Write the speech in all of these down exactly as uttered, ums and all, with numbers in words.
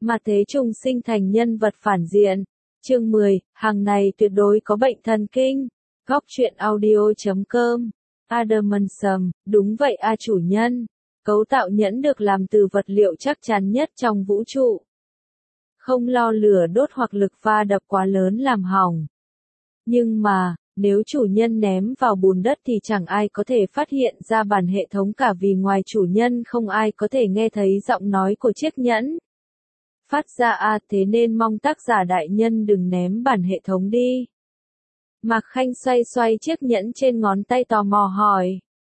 mà thế trùng sinh thành nhân vật phản diện. Chương mười, hàng này tuyệt đối có bệnh thần kinh. Góc truyện audio chấm com. Adamson, đúng vậy a chủ nhân. Cấu tạo nhẫn được làm từ vật liệu chắc chắn nhất trong vũ trụ. Không lo lửa đốt hoặc lực va đập quá lớn làm hỏng. Nhưng mà, nếu chủ nhân ném vào bùn đất thì chẳng ai có thể phát hiện ra bản hệ thống cả vì ngoài chủ nhân không ai có thể nghe thấy giọng nói của chiếc nhẫn. Phát ra a thế nên mong tác giả đại nhân đừng ném bản hệ thống đi. Mạc Khanh xoay xoay chiếc nhẫn trên ngón tay tò mò hỏi.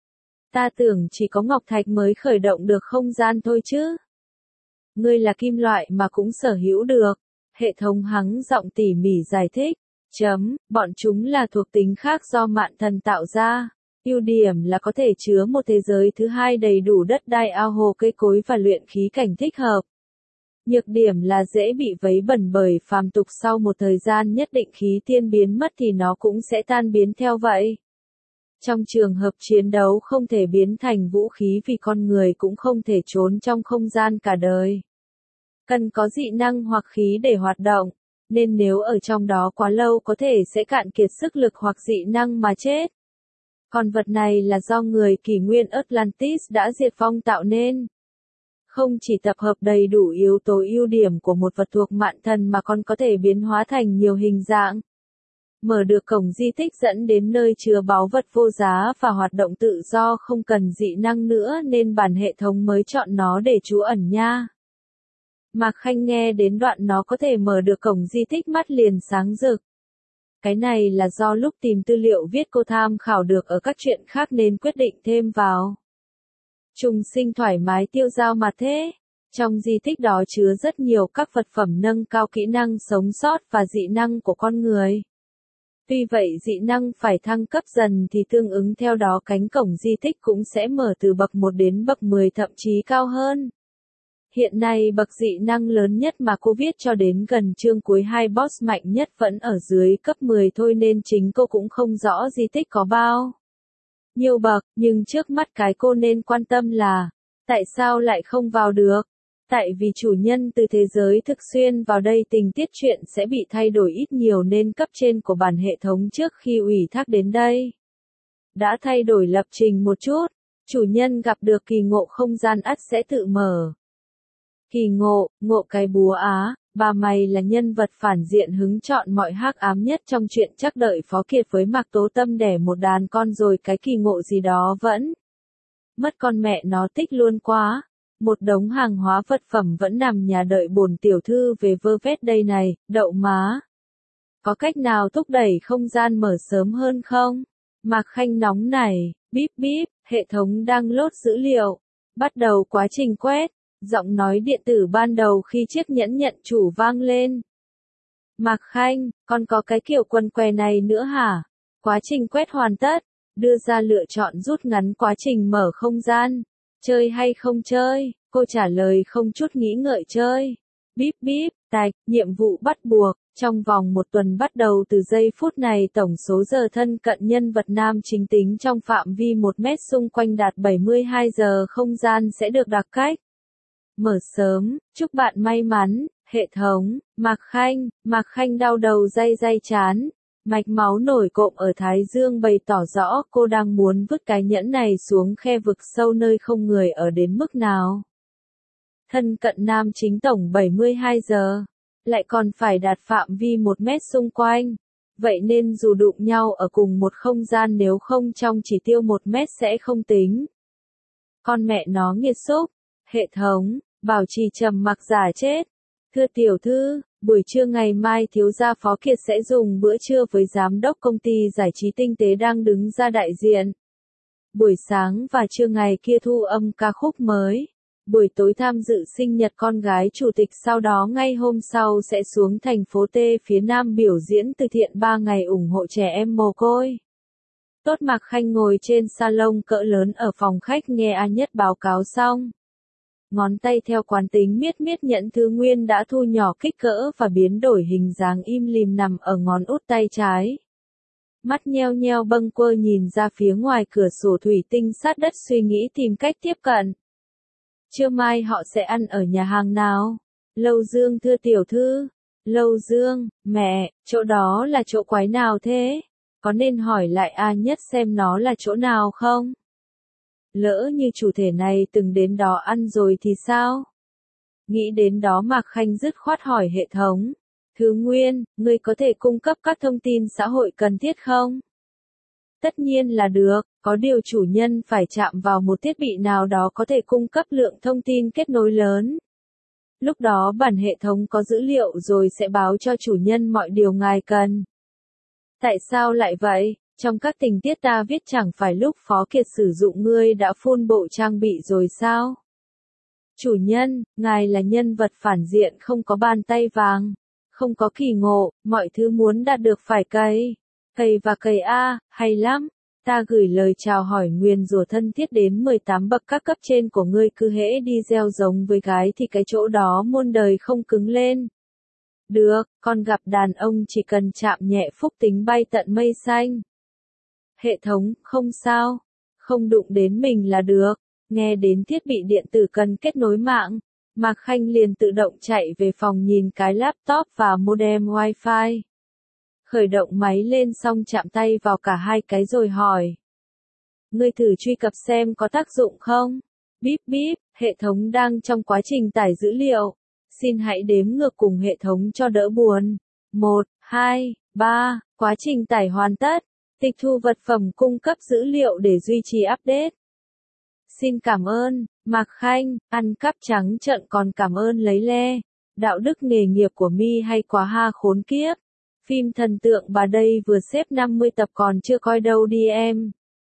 Ta tưởng chỉ có ngọc thạch mới khởi động được không gian thôi chứ. Ngươi là kim loại mà cũng sở hữu được. Hệ thống hắng giọng tỉ mỉ giải thích. Chấm, bọn chúng là thuộc tính khác do mạn thần tạo ra. Ưu điểm là có thể chứa một thế giới thứ hai đầy đủ đất đai ao hồ cây cối và luyện khí cảnh thích hợp. Nhược điểm là dễ bị vấy bẩn bởi phàm tục, sau một thời gian nhất định khí tiên biến mất thì nó cũng sẽ tan biến theo vậy. Trong trường hợp chiến đấu không thể biến thành vũ khí vì con người cũng không thể trốn trong không gian cả đời. Cần có dị năng hoặc khí để hoạt động, nên nếu ở trong đó quá lâu có thể sẽ cạn kiệt sức lực hoặc dị năng mà chết. Còn vật này là do người kỷ nguyên Atlantis đã diệt vong tạo nên. Không chỉ tập hợp đầy đủ yếu tố ưu điểm của một vật thuộc mạn thần mà còn có thể biến hóa thành nhiều hình dạng. Mở được cổng di tích dẫn đến nơi chứa báu vật vô giá và hoạt động tự do không cần dị năng nữa nên bản hệ thống mới chọn nó để trú ẩn nha. Mạc Khanh nghe đến đoạn nó có thể mở được cổng di tích mắt liền sáng rực. Cái này là do lúc tìm tư liệu viết cô tham khảo được ở các chuyện khác nên quyết định thêm vào. Trùng sinh thoải mái tiêu dao mà thế. Trong di tích đó chứa rất nhiều các vật phẩm nâng cao kỹ năng sống sót và dị năng của con người. Tuy vậy dị năng phải thăng cấp dần thì tương ứng theo đó cánh cổng di tích cũng sẽ mở từ bậc một đến bậc mười thậm chí cao hơn. Hiện nay bậc dị năng lớn nhất mà cô viết cho đến gần chương cuối hai boss mạnh nhất vẫn ở dưới cấp mười thôi nên chính cô cũng không rõ di tích có bao nhiều bậc, nhưng trước mắt cái cô nên quan tâm là, tại sao lại không vào được? Tại vì chủ nhân từ thế giới thực xuyên vào đây tình tiết truyện sẽ bị thay đổi ít nhiều nên cấp trên của bản hệ thống trước khi ủy thác đến đây đã thay đổi lập trình một chút, chủ nhân gặp được kỳ ngộ không gian ắt sẽ tự mở. Kỳ ngộ, ngộ cái búa á, bà mày là nhân vật phản diện hứng chọn mọi hắc ám nhất trong chuyện chắc đợi Phó Kiệt với Mạc Tố Tâm đẻ một đàn con rồi cái kỳ ngộ gì đó vẫn mất con mẹ nó tích luôn quá. Một đống hàng hóa vật phẩm vẫn nằm nhà đợi bổn tiểu thư về vơ vét đây này, đậu má. Có cách nào thúc đẩy không gian mở sớm hơn không? Mạc Khanh nóng này, bíp bíp, hệ thống đang lốt dữ liệu. Bắt đầu quá trình quét. Giọng nói điện tử ban đầu khi chiếc nhẫn nhận chủ vang lên. Mạc Khanh, còn có cái kiểu quần què này nữa hả? Quá trình quét hoàn tất. Đưa ra lựa chọn rút ngắn quá trình mở không gian. Chơi hay không chơi? Cô trả lời không chút nghĩ ngợi chơi. Bíp bíp, tạch, nhiệm vụ bắt buộc. Trong vòng một tuần bắt đầu từ giây phút này tổng số giờ thân cận nhân vật nam chính tính trong phạm vi một mét xung quanh đạt bảy mươi hai giờ không gian sẽ được đặc cách. Mở sớm, chúc bạn may mắn, hệ thống, Mạc Khanh, Mạc Khanh đau đầu day day chán, mạch máu nổi cộm ở thái dương bày tỏ rõ cô đang muốn vứt cái nhẫn này xuống khe vực sâu nơi không người ở đến mức nào. Thân cận nam chính tổng bảy mươi hai giờ, lại còn phải đạt phạm vi một mét xung quanh, vậy nên dù đụng nhau ở cùng một không gian nếu không trong chỉ tiêu một mét sẽ không tính. Con mẹ nó nghiệt xúc, hệ thống. Bảo trì trầm mặc giả chết. Thưa tiểu thư, buổi trưa ngày mai thiếu gia Phó Kiệt sẽ dùng bữa trưa với giám đốc công ty giải trí tinh tế đang đứng ra đại diện. Buổi sáng và trưa ngày kia thu âm ca khúc mới. Buổi tối tham dự sinh nhật con gái chủ tịch, sau đó ngay hôm sau sẽ xuống thành phố T phía Nam biểu diễn từ thiện ba ngày ủng hộ trẻ em mồ côi. Tốt. Mạc Khanh ngồi trên salon cỡ lớn ở phòng khách nghe A Nhất báo cáo xong. Ngón tay theo quán tính miết miết nhẫn thứ nguyên đã thu nhỏ kích cỡ và biến đổi hình dáng im lìm nằm ở ngón út tay trái. Mắt nheo nheo bâng quơ nhìn ra phía ngoài cửa sổ thủy tinh sát đất suy nghĩ tìm cách tiếp cận. Trưa mai họ sẽ ăn ở nhà hàng nào? Lâu Dương thưa tiểu thư. Lâu Dương, mẹ, chỗ đó là chỗ quái nào thế? Có nên hỏi lại A Nhất xem nó là chỗ nào không? Lỡ như chủ thể này từng đến đó ăn rồi thì sao? Nghĩ đến đó Mạc Khanh dứt khoát hỏi hệ thống. Thứ Nguyên, ngươi có thể cung cấp các thông tin xã hội cần thiết không? Tất nhiên là được, có điều chủ nhân phải chạm vào một thiết bị nào đó có thể cung cấp lượng thông tin kết nối lớn. Lúc đó bản hệ thống có dữ liệu rồi sẽ báo cho chủ nhân mọi điều ngài cần. Tại sao lại vậy? Trong các tình tiết ta viết chẳng phải lúc Phó Kiệt sử dụng ngươi đã phun bộ trang bị rồi sao? Chủ nhân, ngài là nhân vật phản diện không có bàn tay vàng, không có kỳ ngộ, mọi thứ muốn đạt được phải cày. Cày và cày a, hay lắm. Ta gửi lời chào hỏi nguyền rủa thân thiết đến mười tám bậc các cấp trên của ngươi, cứ hễ đi gieo giống với gái thì cái chỗ đó muôn đời không cứng lên. Được, con gặp đàn ông chỉ cần chạm nhẹ phúc tính bay tận mây xanh. Hệ thống, không sao. Không đụng đến mình là được. Nghe đến thiết bị điện tử cần kết nối mạng, Mạc Khanh liền tự động chạy về phòng nhìn cái laptop và modem wifi. Khởi động máy lên xong chạm tay vào cả hai cái rồi hỏi. Ngươi thử truy cập xem có tác dụng không? Bíp bíp, hệ thống đang trong quá trình tải dữ liệu. Xin hãy đếm ngược cùng hệ thống cho đỡ buồn. một, hai, ba, quá trình tải hoàn tất. Tịch thu vật phẩm cung cấp dữ liệu để duy trì update. Xin cảm ơn, Mạc Khanh, ăn cắp trắng trợn còn cảm ơn lấy le. Đạo đức nghề nghiệp của mi hay quá ha khốn kiếp. Phim thần tượng bà đây vừa xếp năm mươi tập còn chưa coi đâu đi em.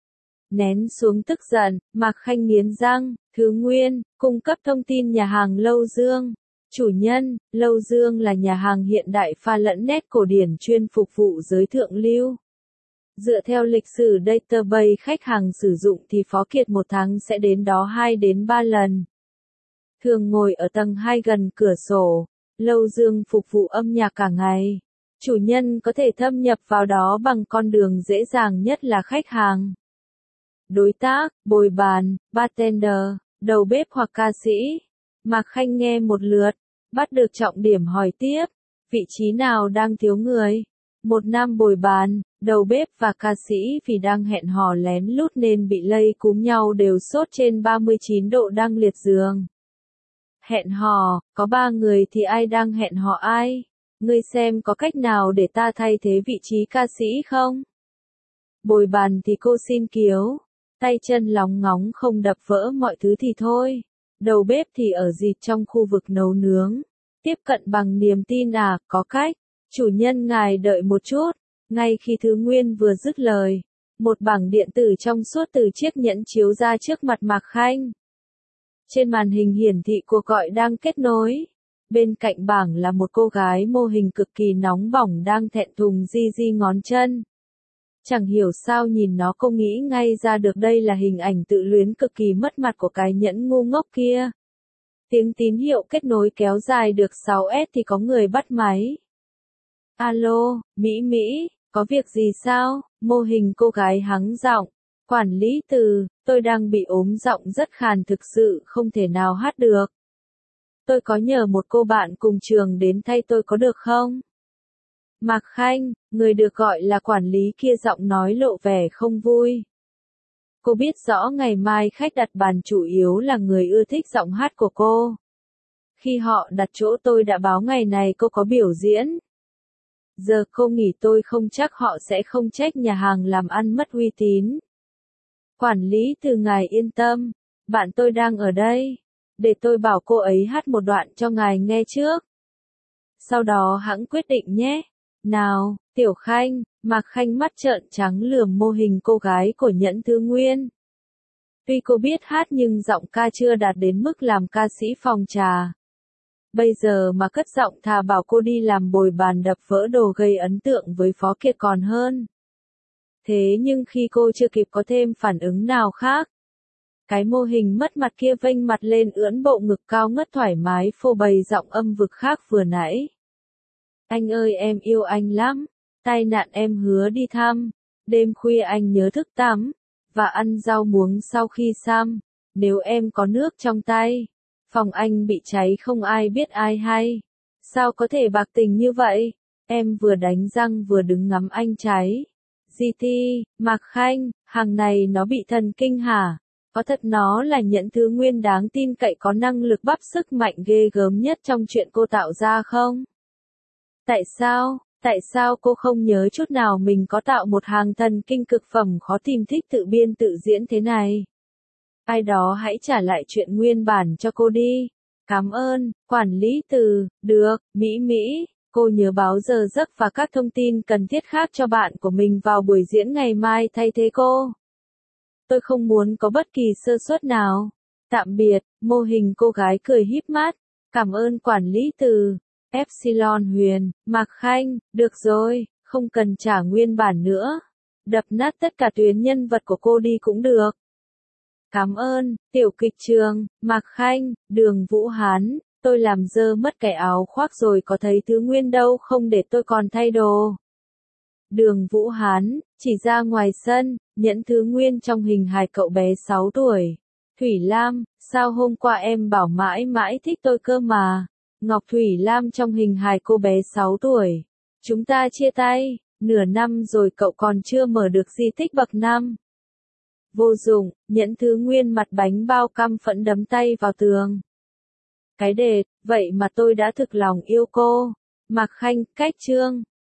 Nén xuống tức giận, Mạc Khanh nghiến răng. Thứ Nguyên, cung cấp thông tin nhà hàng Lâu Dương. Chủ nhân, Lâu Dương là nhà hàng hiện đại pha lẫn nét cổ điển chuyên phục vụ giới thượng lưu. Dựa theo lịch sử database khách hàng sử dụng thì Phó Kiệt một tháng sẽ đến đó hai đến ba lần. Thường ngồi ở tầng hai gần cửa sổ, Lâu Dương phục vụ âm nhạc cả ngày. Chủ nhân có thể thâm nhập vào đó bằng con đường dễ dàng nhất là khách hàng. Đối tác, bồi bàn, bartender, đầu bếp hoặc ca sĩ. Mạc Khanh nghe một lượt, bắt được trọng điểm hỏi tiếp. Vị trí nào đang thiếu người? Một nam bồi bàn, đầu bếp và ca sĩ vì đang hẹn hò lén lút nên bị lây cúm nhau đều sốt trên ba mươi chín độ đang liệt giường. Hẹn hò, có ba người thì ai đang hẹn hò ai? Ngươi xem có cách nào để ta thay thế vị trí ca sĩ không? Bồi bàn thì cô xin kiếu. Tay chân lóng ngóng không đập vỡ mọi thứ thì thôi. Đầu bếp thì ở dịt trong khu vực nấu nướng. Tiếp cận bằng niềm tin à, có cách. Chủ nhân ngài đợi một chút. Ngay khi Thứ Nguyên vừa dứt lời, một bảng điện tử trong suốt từ chiếc nhẫn chiếu ra trước mặt Mạc Khanh. Trên màn hình hiển thị cuộc gọi đang kết nối. Bên cạnh bảng là một cô gái mô hình cực kỳ nóng bỏng đang thẹn thùng di di ngón chân. Chẳng hiểu sao nhìn nó cô nghĩ ngay ra được đây là hình ảnh tự luyến cực kỳ mất mặt của cái nhẫn ngu ngốc kia. Tiếng tín hiệu kết nối kéo dài được sáu S thì có người bắt máy. Alo, Mỹ Mỹ, có việc gì sao? Mô hình cô gái hắng giọng. Quản lý Từ, tôi đang bị ốm giọng rất khàn thực sự không thể nào hát được. Tôi có nhờ một cô bạn cùng trường đến thay tôi có được không? Mạc Khanh, người được gọi là quản lý kia giọng nói lộ vẻ không vui. Cô biết rõ ngày mai khách đặt bàn chủ yếu là người ưa thích giọng hát của cô. Khi họ đặt chỗ tôi đã báo ngày này cô có biểu diễn. Giờ cô nghỉ tôi không chắc họ sẽ không trách nhà hàng làm ăn mất uy tín. Quản lý Từ ngài yên tâm, bạn tôi đang ở đây. Để tôi bảo cô ấy hát một đoạn cho ngài nghe trước. Sau đó hãng quyết định nhé. Nào, Tiểu Khanh, Mạc Khanh mắt trợn trắng lườm mô hình cô gái của nhẫn Thứ Nguyên. Tuy cô biết hát nhưng giọng ca chưa đạt đến mức làm ca sĩ phòng trà. Bây giờ mà cất giọng thà bảo cô đi làm bồi bàn đập vỡ đồ gây ấn tượng với Phó Kiệt còn hơn. Thế nhưng khi cô chưa kịp có thêm phản ứng nào khác, cái mô hình mất mặt kia vênh mặt lên ưỡn bộ ngực cao ngất thoải mái phô bày giọng âm vực khác vừa nãy. Anh ơi em yêu anh lắm, tai nạn em hứa đi thăm, đêm khuya anh nhớ thức tắm, và ăn rau muống sau khi xăm, nếu em có nước trong tay, Phòng anh bị cháy không ai biết ai hay. Sao có thể bạc tình như vậy? Em vừa đánh răng vừa đứng ngắm anh cháy. giê tê, Mạc Khanh, hàng này nó bị thần kinh hả? Có thật nó là nhẫn thứ nguyên đáng tin cậy có năng lực bắp sức mạnh ghê gớm nhất trong chuyện cô tạo ra không? Tại sao, tại sao cô không nhớ chút nào mình có tạo một hàng thần kinh cực phẩm khó tìm thích tự biên tự diễn thế này? Ai đó hãy trả lại chuyện nguyên bản cho cô đi. Cảm ơn, quản lý từ, được, Mỹ Mỹ, cô nhớ báo giờ giấc và các thông tin cần thiết khác cho bạn của mình vào buổi diễn ngày mai thay thế cô. Tôi không muốn có bất kỳ sơ suất nào. Tạm biệt, mô hình cô gái cười híp mắt. Cảm ơn quản lý từ. Epsilon Huyền, Mạc Khanh, được rồi, không cần trả nguyên bản nữa. Đập nát tất cả tuyến nhân vật của cô đi cũng được. Cảm ơn, tiểu kịch trường, Mạc Khanh, Đường Vũ Hán, tôi làm dơ mất cái áo khoác rồi có thấy thứ nguyên đâu không để tôi còn thay đồ. Đường Vũ Hán, chỉ ra ngoài sân, nhẫn thứ nguyên trong hình hài cậu bé sáu tuổi. Thủy Lam, sao hôm qua em bảo mãi mãi thích tôi cơ mà. Ngọc Thủy Lam trong hình hài cô bé sáu tuổi. Chúng ta chia tay, nửa năm rồi cậu còn chưa mở được di tích bậc năm. Vô dụng, nhẫn thứ nguyên mặt bánh bao căm phẫn đấm tay vào tường. Cái đệt, vậy mà tôi đã thực lòng yêu cô. Mạc Khanh, cách chương.